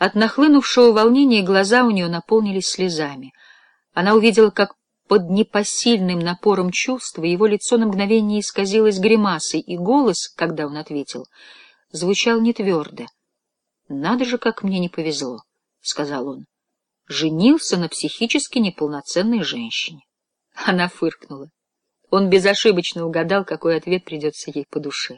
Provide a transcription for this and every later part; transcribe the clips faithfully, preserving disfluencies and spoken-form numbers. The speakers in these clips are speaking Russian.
От нахлынувшего волнения глаза у нее наполнились слезами. Она увидела, как под непосильным напором чувства его лицо на мгновение исказилось гримасой, и голос, когда он ответил, звучал нетвердо. — Надо же, как мне не повезло, — сказал он. — Женился на психически неполноценной женщине. Она фыркнула. Он безошибочно угадал, какой ответ придется ей по душе.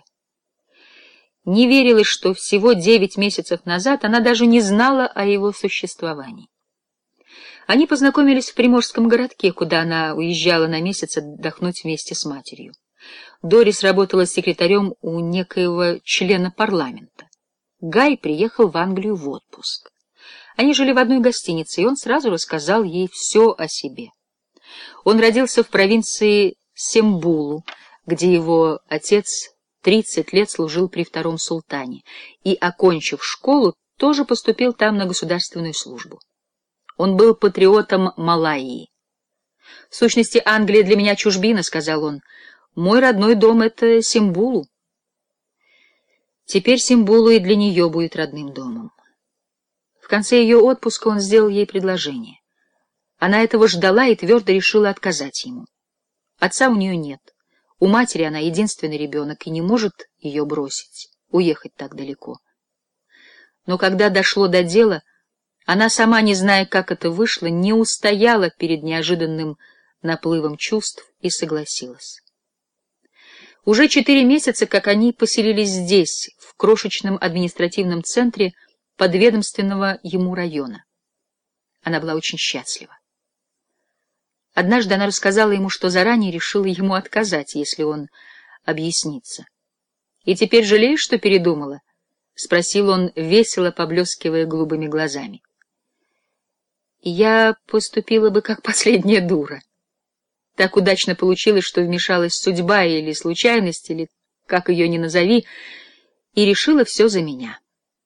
Не верилось, что всего девять месяцев назад она даже не знала о его существовании. Они познакомились в приморском городке, куда она уезжала на месяц отдохнуть вместе с матерью. Дорис работала секретарем у некоего члена парламента. Гай приехал в Англию в отпуск. Они жили в одной гостинице, и он сразу рассказал ей все о себе. Он родился в провинции Сембулу, где его отец тридцать лет служил при втором султане, и, окончив школу, тоже поступил там на государственную службу. Он был патриотом Малайи. — В сущности, Англия для меня чужбина, — сказал он. — Мой родной дом — это Сембулу. Теперь Сембулу и для нее будет родным домом. В конце ее отпуска он сделал ей предложение. Она этого ждала и твердо решила отказать ему. Отца у нее нет. У матери она единственный ребенок и не может ее бросить, уехать так далеко. Но когда дошло до дела, она, сама не зная, как это вышло, не устояла перед неожиданным наплывом чувств и согласилась. Уже четыре месяца, как они поселились здесь, в крошечном административном центре подведомственного ему района. Она была очень счастлива. Однажды она рассказала ему, что заранее решила ему отказать, если он объяснится. — И теперь жалеешь, что передумала? — спросил он, весело поблескивая голубыми глазами. — Я поступила бы как последняя дура. Так удачно получилось, что вмешалась судьба или случайность, или как ее ни назови, и решила все за меня.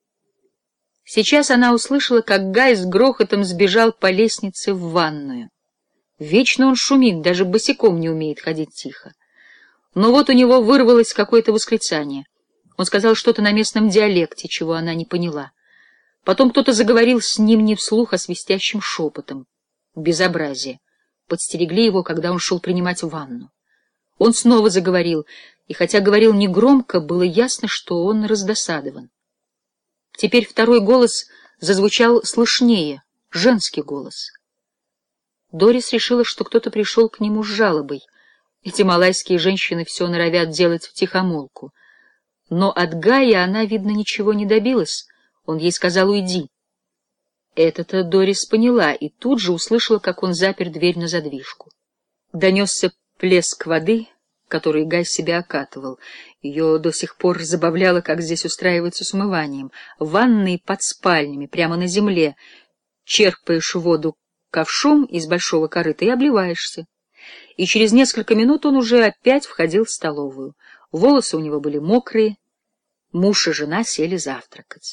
Сейчас она услышала, как Гай с грохотом сбежал по лестнице в ванную. Вечно он шумит, даже босиком не умеет ходить тихо. Но вот у него вырвалось какое-то восклицание. Он сказал что-то на местном диалекте, чего она не поняла. Потом кто-то заговорил с ним не вслух, а свистящим шепотом. Безобразие. Подстерегли его, когда он шел принимать ванну. Он снова заговорил, и хотя говорил негромко, было ясно, что он раздосадован. Теперь второй голос зазвучал слышнее, женский голос. Дорис решила, что кто-то пришел к нему с жалобой. Эти малайские женщины все норовят делать втихомолку. Но от Гая она, видно, ничего не добилась. Он ей сказал «уйди». Это-то Дорис поняла и тут же услышала, как он запер дверь на задвижку. Донесся плеск воды, которой Гай себя окатывал. Ее до сих пор забавляло, как здесь устраиваются с умыванием. Ванные под спальнями, прямо на земле. Черпаешь воду ковшом из большого корыта и обливаешься. И через несколько минут он уже опять входил в столовую. Волосы у него были мокрые. Муж и жена сели завтракать.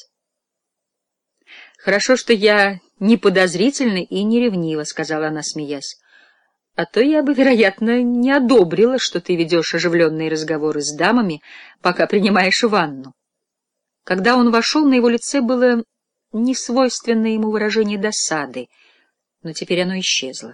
«Хорошо, что я не подозрительна и не ревнива», — сказала она, смеясь. «А то я бы, вероятно, не одобрила, что ты ведешь оживленные разговоры с дамами, пока принимаешь ванну». Когда он вошел, на его лице было несвойственное ему выражение досады, но теперь оно исчезло.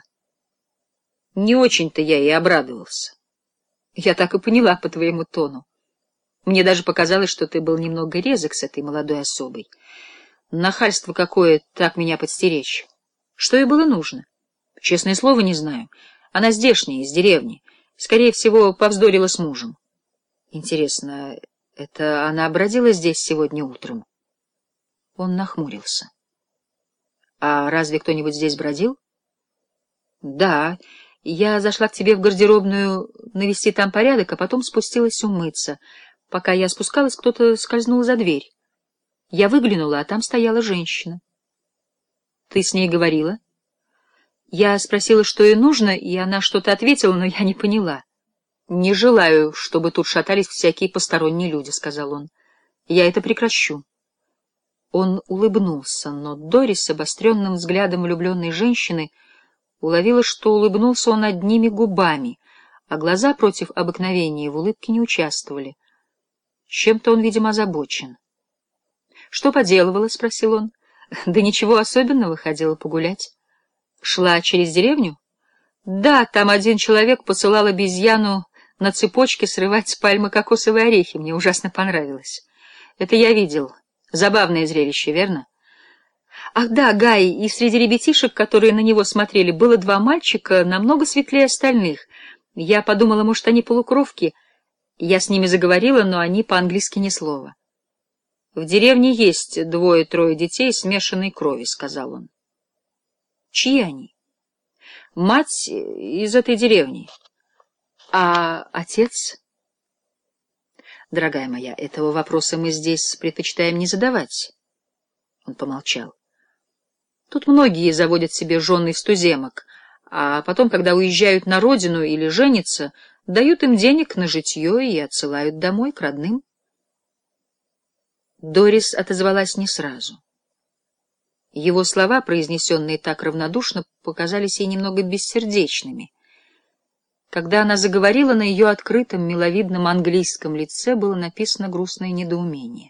Не очень-то я и обрадовался. Я так и поняла по твоему тону. Мне даже показалось, что ты был немного резок с этой молодой особой. Нахальство какое, так меня подстеречь. Что ей было нужно? Честное слово, не знаю. Она здешняя, из деревни. Скорее всего, повздорила с мужем. Интересно, это она бродила здесь сегодня утром? Он нахмурился. А разве кто-нибудь здесь бродил? Да, я зашла к тебе в гардеробную навести там порядок, а потом спустилась умыться. Пока я спускалась, кто-то скользнул за дверь. Я выглянула, а там стояла женщина. Ты с ней говорила? Я спросила, что ей нужно, и она что-то ответила, но я не поняла. Не желаю, чтобы тут шатались всякие посторонние люди, — сказал он. Я это прекращу. Он улыбнулся, но Дорис с обостренным взглядом влюбленной женщины уловила, что улыбнулся он одними губами, а глаза против обыкновения в улыбке не участвовали. Чем-то он, видимо, озабочен. — Что поделывала? — спросил он. Да ничего особенного, ходила погулять. Шла через деревню? Да, там один человек посылал обезьяну на цепочке срывать с пальмы кокосовые орехи. Мне ужасно понравилось. Это я видел. Забавное зрелище, верно? Ах да, Гай, и среди ребятишек, которые на него смотрели, было два мальчика, намного светлее остальных. Я подумала, может, они полукровки. Я с ними заговорила, но они по-английски ни слова. — В деревне есть двое-трое детей смешанной крови, — сказал он. — Чьи они? — Мать из этой деревни. — А отец? — Дорогая моя, этого вопроса мы здесь предпочитаем не задавать. Он помолчал. — Тут многие заводят себе жен из туземок, а потом, когда уезжают на родину или женятся, дают им денег на житье и отсылают домой к родным. Дорис отозвалась не сразу. Его слова, произнесенные так равнодушно, показались ей немного бессердечными. Когда она заговорила, на ее открытом, миловидном английском лице было написано грустное недоумение.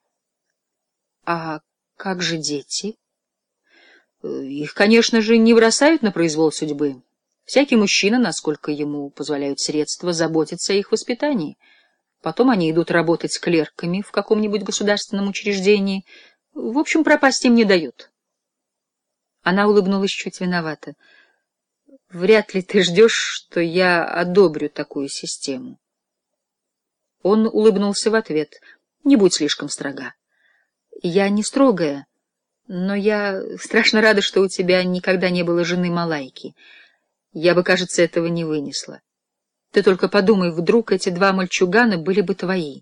— А как же дети? — Их, конечно же, не бросают на произвол судьбы. Всякий мужчина, насколько ему позволяют средства, заботится о их воспитании. Потом они идут работать клерками в каком-нибудь государственном учреждении. В общем, пропасть им не дают. Она улыбнулась чуть виновато. — Вряд ли ты ждешь, что я одобрю такую систему. Он улыбнулся в ответ. — Не будь слишком строга. Я не строгая, но я страшно рада, что у тебя никогда не было жены Малайки. Я бы, кажется, этого не вынесла. Ты только подумай, вдруг эти два мальчугана были бы твои.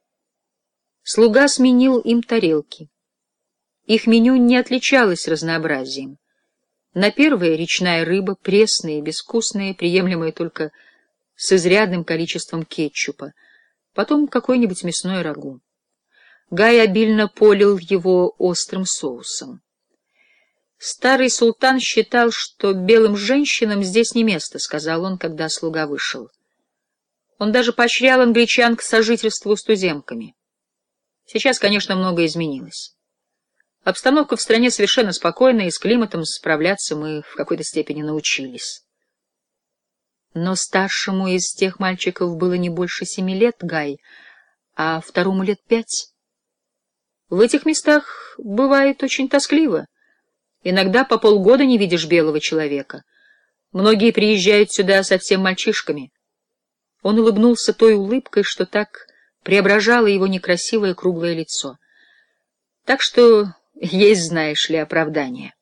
Слуга сменил им тарелки. Их меню не отличалось разнообразием. На первое — речная рыба, пресная и безвкусная, приемлемая только с изрядным количеством кетчупа. Потом какое-нибудь мясное рагу. Гай обильно полил его острым соусом. «Старый султан считал, что белым женщинам здесь не место», — сказал он, когда слуга вышел. Он даже поощрял англичан к сожительству с туземками. Сейчас, конечно, многое изменилось. Обстановка в стране совершенно спокойная, и с климатом справляться мы в какой-то степени научились. Но старшему из тех мальчиков было не больше семи лет, Гай, а второму лет пять. В этих местах бывает очень тоскливо. Иногда по полгода не видишь белого человека. Многие приезжают сюда совсем мальчишками. Он улыбнулся той улыбкой, что так преображало его некрасивое круглое лицо. Так что есть, знаешь ли, оправдание.